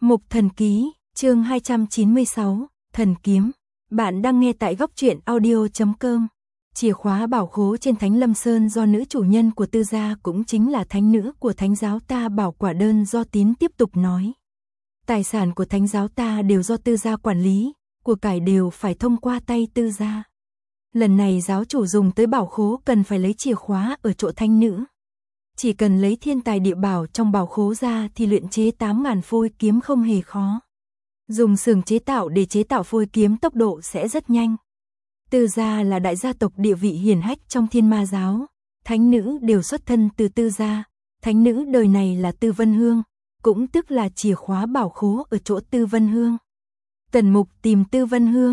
Mục Thần Ký, chương 296, Thần Kiếm. Bạn đang nghe tại góc truyện audio.com. Chìa khóa bảo khố trên Thánh Lâm Sơn do nữ chủ nhân của Tư gia cũng chính là thánh nữ của Thánh giáo ta bảo quả đơn do Tín tiếp tục nói. Tài sản của Thánh giáo ta đều do Tư gia quản lý, của cải đều phải thông qua tay Tư gia. Lần này giáo chủ dùng tới bảo khố cần phải lấy chìa khóa ở chỗ thánh nữ. Chỉ cần lấy thiên tài địa bảo trong bảo khố ra thì luyện chế 8.000 phôi kiếm không hề khó. Dùng xưởng chế tạo để chế tạo phôi kiếm tốc độ sẽ rất nhanh. Tư gia là đại gia tộc địa vị hiển hách trong Thiên Ma giáo, thánh nữ đều xuất thân từ Tư gia, thánh nữ đời này là Tư Vân Hương, cũng tức là chìa khóa bảo khố ở chỗ Tư Vân Hương. Tần Mục tìm Tư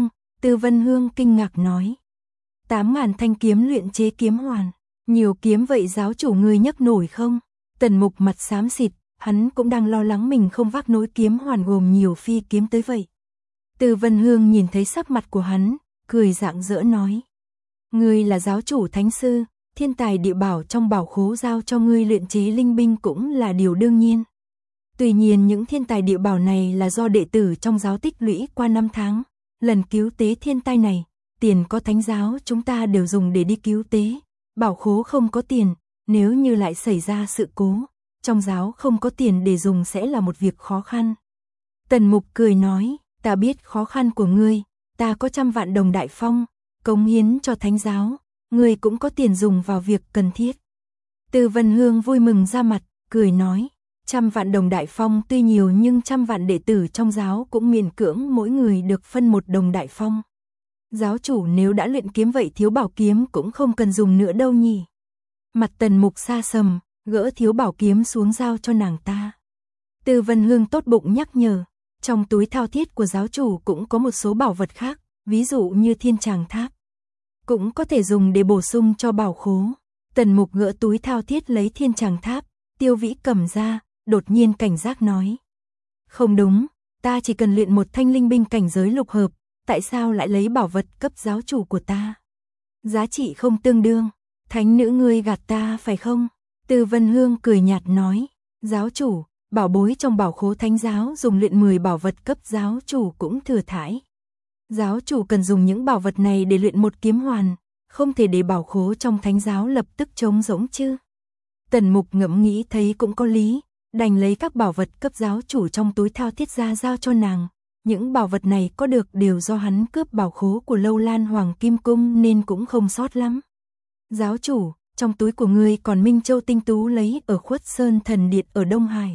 Vân Hương kinh ngạc nói: 8.000 thanh kiếm luyện chế kiếm hoàn, nhiều kiếm vậy giáo chủ ngươi nhấc nổi không? Tần Mục mặt xám xịt, hắn cũng đang lo lắng mình không vác nổi kiếm hoàn gồm nhiều phi kiếm tới vậy. Tư Vân Hương nhìn thấy sắc mặt của hắn, cười rạng rỡ nói: ngươi là giáo chủ thánh sư, thiên tài địa bảo trong bảo khố giao cho ngươi luyện chế linh binh cũng là điều đương nhiên. Tuy nhiên những thiên tài địa bảo này là do đệ tử trong giáo tích lũy qua năm tháng, lần cứu tế thiên tai này, tiền có thánh giáo chúng ta đều dùng để đi cứu tế, bảo khố không có tiền, nếu như lại xảy ra sự cố, trong giáo không có tiền để dùng sẽ là một việc khó khăn. Tần Mục cười nói: ta biết khó khăn của ngươi, ta có 100 vạn đồng đại phong, cống hiến cho thánh giáo, ngươi cũng có tiền dùng vào việc cần thiết. Tư Vân Hương vui mừng ra mặt, cười nói: 100 vạn đồng đại phong tuy nhiều nhưng 100 vạn đệ tử trong giáo cũng miễn cưỡng mỗi người được phân 1 đồng đại phong. Giáo chủ nếu đã luyện kiếm vậy thiếu bảo kiếm cũng không cần dùng nữa đâu nhỉ. Mặt Tần Mục xa sầm, gỡ thiếu bảo kiếm xuống giao cho nàng ta. Tư Vân Hương tốt bụng nhắc nhở, trong túi thao thiết của giáo chủ cũng có một số bảo vật khác, ví dụ như thiên tràng tháp, cũng có thể dùng để bổ sung cho bảo khố. Tần Mục gỡ túi thao thiết lấy thiên tràng tháp, Tiêu Vĩ cầm ra, đột nhiên cảnh giác nói: không đúng, ta chỉ cần luyện một thanh linh binh cảnh giới lục hợp, tại sao lại lấy bảo vật cấp giáo chủ của ta? Giá trị không tương đương, thánh nữ ngươi gạt ta phải không? Tư Vân Hương cười nhạt nói: giáo chủ, bảo bối trong bảo khố thánh giáo dùng luyện 10 bảo vật cấp giáo chủ cũng thừa thãi. Giáo chủ cần dùng những bảo vật này để luyện một kiếm hoàn, không thể để bảo khố trong thánh giáo lập tức trống rỗng chứ. Tần Mục ngẫm nghĩ thấy cũng có lý, đành lấy các bảo vật cấp giáo chủ trong túi thao thiết ra giao cho nàng. Những bảo vật này có được đều do hắn cướp bảo khố của Lâu Lan Hoàng Kim Cung nên cũng không sót lắm. Giáo chủ, trong túi của ngươi còn Minh Châu tinh tú lấy ở Khuất Sơn Thần Điện ở Đông Hải.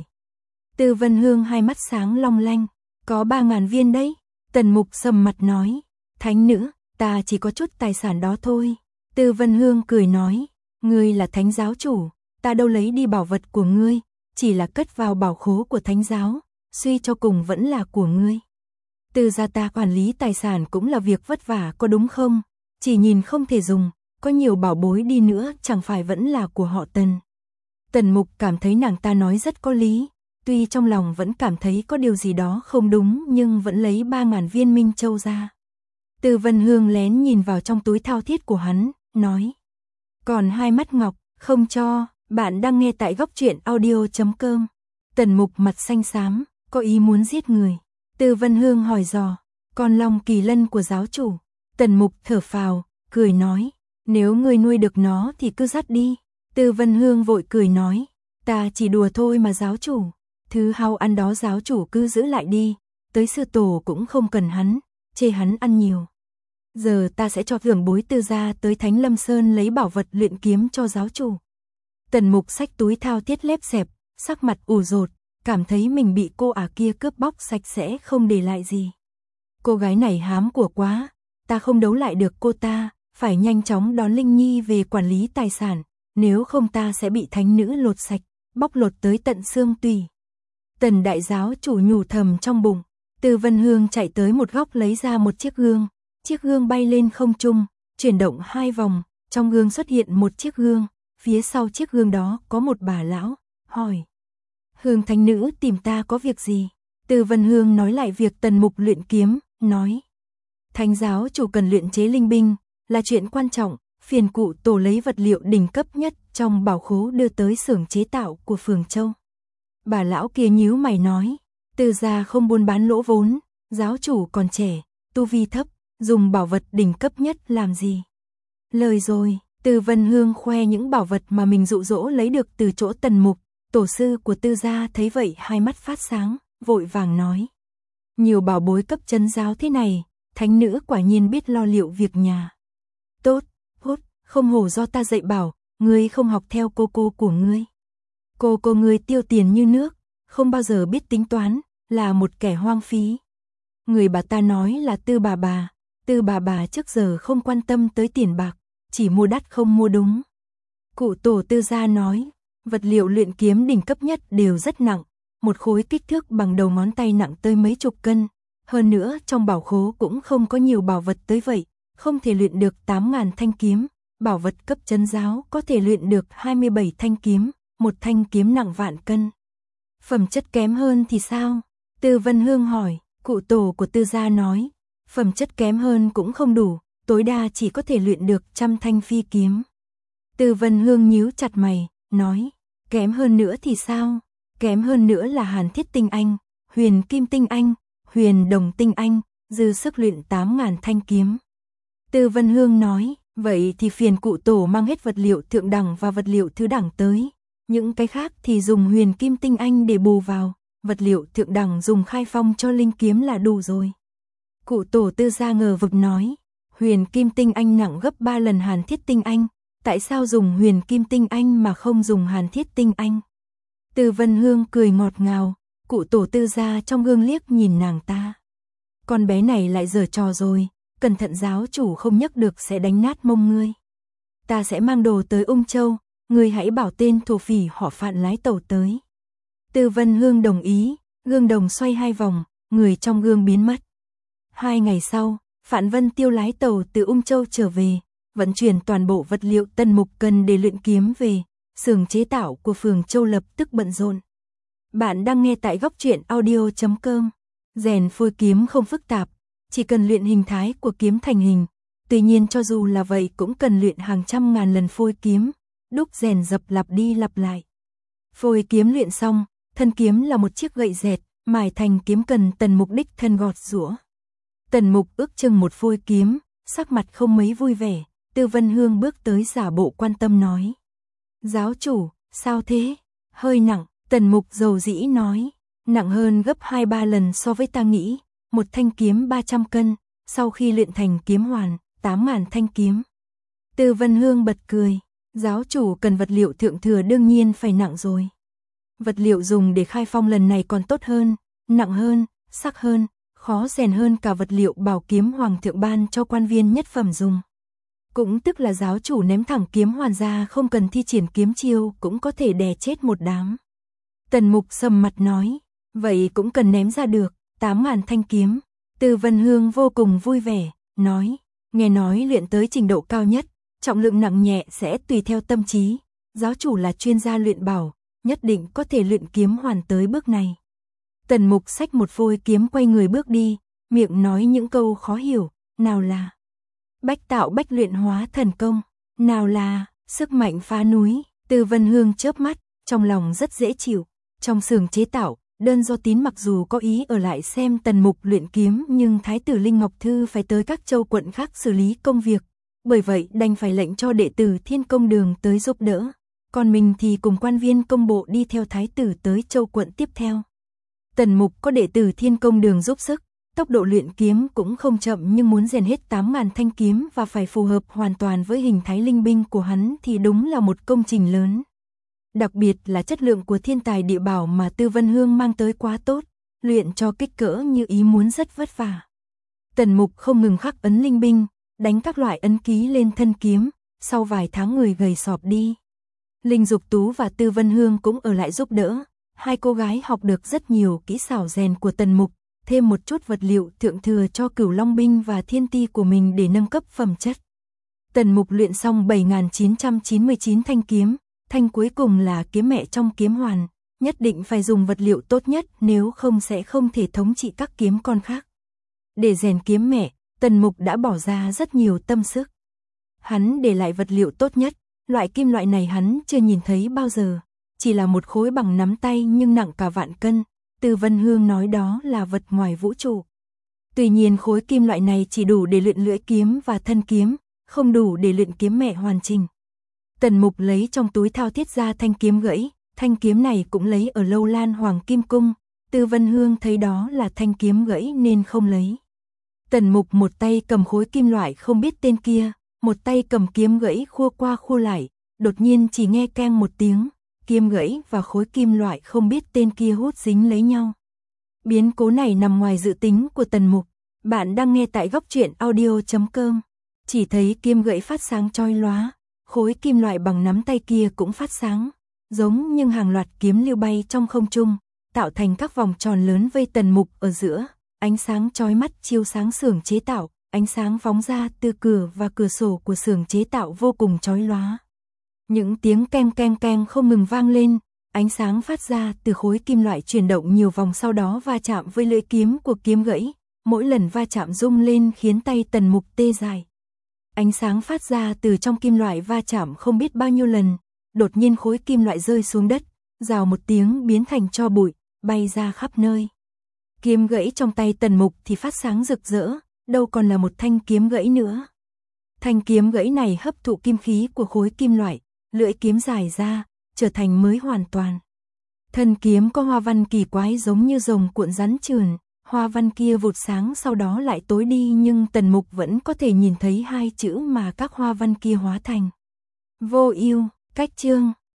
Tư Vân Hương hai mắt sáng long lanh: có 3.000 viên đấy. Tần Mục sầm mặt nói: thánh nữ, ta chỉ có chút tài sản đó thôi. Tư Vân Hương cười nói: ngươi là thánh giáo chủ, ta đâu lấy đi bảo vật của ngươi, chỉ là cất vào bảo khố của thánh giáo, suy cho cùng vẫn là của ngươi. Tư gia ta quản lý tài sản cũng là việc vất vả có đúng không? Chỉ nhìn không thể dùng, có nhiều bảo bối đi nữa chẳng phải vẫn là của họ Tần. Tần Mục cảm thấy nàng ta nói rất có lý, tuy trong lòng vẫn cảm thấy có điều gì đó không đúng nhưng vẫn lấy 3.000 viên Minh Châu ra. Tư Vân Hương lén nhìn vào trong túi thao thiết của hắn, nói: còn 2 mắt ngọc, không cho. Bạn đang nghe tại góc truyện audio.com. Tần Mục mặt xanh xám, có ý muốn giết người. Tư Vân Hương hỏi dò: con long kỳ lân của giáo chủ? Tần Mục thở phào, cười nói: nếu ngươi nuôi được nó thì cứ dắt đi. Tư Vân Hương vội cười nói: ta chỉ đùa thôi mà giáo chủ, thứ hao ăn đó giáo chủ cứ giữ lại đi, tới sư tổ cũng không cần hắn, chê hắn ăn nhiều. Giờ ta sẽ cho trưởng bối Tư gia tới Thánh Lâm Sơn lấy bảo vật luyện kiếm cho giáo chủ. Tần Mục xách túi thao thiết lép xẹp, sắc mặt ủ rột, cảm thấy mình bị cô ả kia cướp bóc sạch sẽ không để lại gì. Cô gái này hám của quá, ta không đấu lại được cô ta, phải nhanh chóng đón Linh Nhi về quản lý tài sản, nếu không ta sẽ bị thánh nữ lột sạch, bóc lột tới tận xương tủy. Tần đại giáo chủ nhủ thầm trong bụng. Tư Vân Hương chạy tới một góc lấy ra một chiếc gương bay lên không trung, chuyển động 2 vòng, trong gương xuất hiện một chiếc gương, phía sau chiếc gương đó có một bà lão, hỏi: Hương thánh nữ tìm ta có việc gì? Tư Vân Hương nói lại việc Tần Mục luyện kiếm, nói: thánh giáo chủ cần luyện chế linh binh, là chuyện quan trọng, phiền cụ tổ lấy vật liệu đỉnh cấp nhất trong bảo khố đưa tới xưởng chế tạo của Phường Châu. Bà lão kia nhíu mày nói: Tư gia không buôn bán lỗ vốn, giáo chủ còn trẻ, tu vi thấp, dùng bảo vật đỉnh cấp nhất làm gì? Lời rồi, Từ Vân Hương khoe những bảo vật mà mình dụ dỗ lấy được từ chỗ Tần Mục, tổ sư của Tư gia thấy vậy hai mắt phát sáng, vội vàng nói. Nhiều bảo bối cấp chân giáo thế này, thánh nữ quả nhiên biết lo liệu việc nhà. Tốt, không hổ do ta dạy bảo, ngươi không học theo cô của ngươi. Cô ngươi tiêu tiền như nước, không bao giờ biết tính toán, là một kẻ hoang phí. Người bà ta nói là Tư bà trước giờ không quan tâm tới tiền bạc, chỉ mua đắt không mua đúng. Cụ tổ Tư gia nói, vật liệu luyện kiếm đỉnh cấp nhất đều rất nặng, một khối kích thước bằng đầu ngón tay nặng tới mấy chục cân, hơn nữa trong bảo khố cũng không có nhiều bảo vật tới vậy, không thể luyện được 8.000 thanh kiếm, bảo vật cấp chân giáo có thể luyện được 27 thanh kiếm, một thanh kiếm nặng vạn cân. Phẩm chất kém hơn thì sao? Từ Vân Hương hỏi, cụ tổ của Tư gia nói, phẩm chất kém hơn cũng không đủ, tối đa chỉ có thể luyện được 100 thanh phi kiếm. Từ Vân Hương nhíu chặt mày, nói, kém hơn nữa thì sao? Kém hơn nữa là Hàn Thiết Tinh Anh, Huyền Kim Tinh Anh, Huyền Đồng Tinh Anh, dư sức luyện 8.000 thanh kiếm. Từ Vân Hương nói, vậy thì phiền cụ tổ mang hết vật liệu thượng đẳng và vật liệu thứ đẳng tới. Những cái khác thì dùng Huyền Kim Tinh Anh để bù vào, vật liệu thượng đẳng dùng khai phong cho linh kiếm là đủ rồi. Cụ tổ Tư gia ngờ vực nói, Huyền Kim Tinh Anh nặng gấp 3 lần Hàn Thiết Tinh Anh, tại sao dùng Huyền Kim Tinh Anh mà không dùng Hàn Thiết Tinh Anh? Từ Vân Hương cười ngọt ngào, cụ tổ Tư gia trong gương liếc nhìn nàng ta. Con bé này lại giở trò rồi, cẩn thận giáo chủ không nhấc được sẽ đánh nát mông ngươi. Ta sẽ mang đồ tới Ung Châu, ngươi hãy bảo tên thổ phỉ họ Phạn lái tàu tới. Từ Vân Hương đồng ý, gương đồng xoay 2 vòng, người trong gương biến mất. 2 ngày sau, Phạn Vân Tiêu lái tàu từ Ung Châu trở về, vận chuyển toàn bộ vật liệu Tần Mục cần để luyện kiếm về, xưởng chế tạo của phường Châu lập tức bận rộn. Bạn đang nghe tại góc truyện audio.com. Rèn phôi kiếm không phức tạp, chỉ cần luyện hình thái của kiếm thành hình. Tuy nhiên cho dù là vậy cũng cần luyện hàng trăm ngàn lần phôi kiếm, đúc rèn dập lặp đi lặp lại. Phôi kiếm luyện xong, thân kiếm là một chiếc gậy dẹt, mài thành kiếm cần Tần Mục đích thân gọt giũa. Tần Mục ước chừng một phôi kiếm, sắc mặt không mấy vui vẻ. Từ Vân Hương bước tới giả bộ quan tâm nói. Giáo chủ, sao thế? Hơi nặng, Tần Mục dầu dĩ nói. Nặng hơn gấp 2-3 lần so với ta nghĩ, một thanh kiếm 300 cân, sau khi luyện thành kiếm hoàn, 8.000 thanh kiếm. Từ Vân Hương bật cười, giáo chủ cần vật liệu thượng thừa đương nhiên phải nặng rồi. Vật liệu dùng để khai phong lần này còn tốt hơn, nặng hơn, sắc hơn, khó rèn hơn cả vật liệu bảo kiếm hoàng thượng ban cho quan viên nhất phẩm dùng. Cũng tức là giáo chủ ném thẳng kiếm hoàn ra không cần thi triển kiếm chiêu cũng có thể đè chết một đám. Tần Mục sầm mặt nói, vậy cũng cần ném ra được, 8.000 thanh kiếm. Từ Vân Hương vô cùng vui vẻ, nói, nghe nói luyện tới trình độ cao nhất, trọng lượng nặng nhẹ sẽ tùy theo tâm trí. Giáo chủ là chuyên gia luyện bảo, nhất định có thể luyện kiếm hoàn tới bước này. Tần Mục xách một phôi kiếm quay người bước đi, miệng nói những câu khó hiểu, nào là bách tạo bách luyện hóa thần công, nào là sức mạnh phá núi. Từ Vân Hương chớp mắt, trong lòng rất dễ chịu. Trong xưởng chế tạo, Đơn Do Tín mặc dù có ý ở lại xem Tần Mục luyện kiếm nhưng Thái tử Linh Ngọc Thư phải tới các châu quận khác xử lý công việc, bởi vậy đành phải lệnh cho đệ tử Thiên Công Đường tới giúp đỡ, còn mình thì cùng quan viên công bộ đi theo Thái tử tới châu quận tiếp theo. Tần Mục có đệ tử Thiên Công Đường giúp sức, tốc độ luyện kiếm cũng không chậm nhưng muốn rèn hết 8.000 thanh kiếm và phải phù hợp hoàn toàn với hình thái linh binh của hắn thì đúng là một công trình lớn. Đặc biệt là chất lượng của thiên tài địa bảo mà Từ Vân Hương mang tới quá tốt, luyện cho kích cỡ như ý muốn rất vất vả. Tần Mục không ngừng khắc ấn linh binh, đánh các loại ấn ký lên thân kiếm, sau vài tháng người gầy sọp đi. Linh Dục Tú và Từ Vân Hương cũng ở lại giúp đỡ, hai cô gái học được rất nhiều kỹ xảo rèn của Tần Mục, thêm một chút vật liệu thượng thừa cho Cửu Long binh và Thiên Ti của mình để nâng cấp phẩm chất. Tần Mục luyện xong 7.999 thanh kiếm. Thanh cuối cùng là kiếm mẹ trong kiếm hoàn, nhất định phải dùng vật liệu tốt nhất nếu không sẽ không thể thống trị các kiếm con khác. Để rèn kiếm mẹ, Tần Mục đã bỏ ra rất nhiều tâm sức. Hắn để lại vật liệu tốt nhất, loại kim loại này hắn chưa nhìn thấy bao giờ, chỉ là một khối bằng nắm tay nhưng nặng cả vạn cân, Tư Vân Hương nói đó là vật ngoài vũ trụ. Tuy nhiên khối kim loại này chỉ đủ để luyện lưỡi kiếm và thân kiếm, không đủ để luyện kiếm mẹ hoàn chỉnh. Tần Mục lấy trong túi thao thiết ra thanh kiếm gãy, thanh kiếm này cũng lấy ở Lâu Lan Hoàng Kim Cung. Tư Vân Hương thấy đó là thanh kiếm gãy nên không lấy. Tần Mục một tay cầm khối kim loại không biết tên kia, một tay cầm kiếm gãy khua qua khua lại, đột nhiên chỉ nghe keng một tiếng, kiếm gãy và khối kim loại không biết tên kia hút dính lấy nhau. Biến cố này nằm ngoài dự tính của Tần Mục. Bạn đang nghe tại góc truyện audio.com. Chỉ thấy kiếm gãy phát sáng chói lóa, khối kim loại bằng nắm tay kia cũng phát sáng, giống như hàng loạt kiếm lưu bay trong không trung, tạo thành các vòng tròn lớn vây Tần Mục ở giữa. Ánh sáng chói mắt chiếu sáng xưởng chế tạo, ánh sáng phóng ra từ cửa và cửa sổ của xưởng chế tạo vô cùng chói lóa. Những tiếng keng keng keng không ngừng vang lên, ánh sáng phát ra từ khối kim loại chuyển động nhiều vòng sau đó va chạm với lưỡi kiếm của kiếm gãy, mỗi lần va chạm rung lên khiến tay Tần Mục tê dại. Ánh sáng phát ra từ trong kim loại va chạm không biết bao nhiêu lần, đột nhiên khối kim loại rơi xuống đất, rào một tiếng biến thành tro bụi, bay ra khắp nơi. Kiếm gãy trong tay Tần Mục thì phát sáng rực rỡ, đâu còn là một thanh kiếm gãy nữa. Thanh kiếm gãy này hấp thụ kim khí của khối kim loại, lưỡi kiếm dài ra, trở thành mới hoàn toàn. Thân kiếm có hoa văn kỳ quái giống như rồng cuộn rắn trườn, hoa văn kia vụt sáng sau đó lại tối đi nhưng Tần Mục vẫn có thể nhìn thấy hai chữ mà các hoa văn kia hóa thành. Vô ưu, cách chương.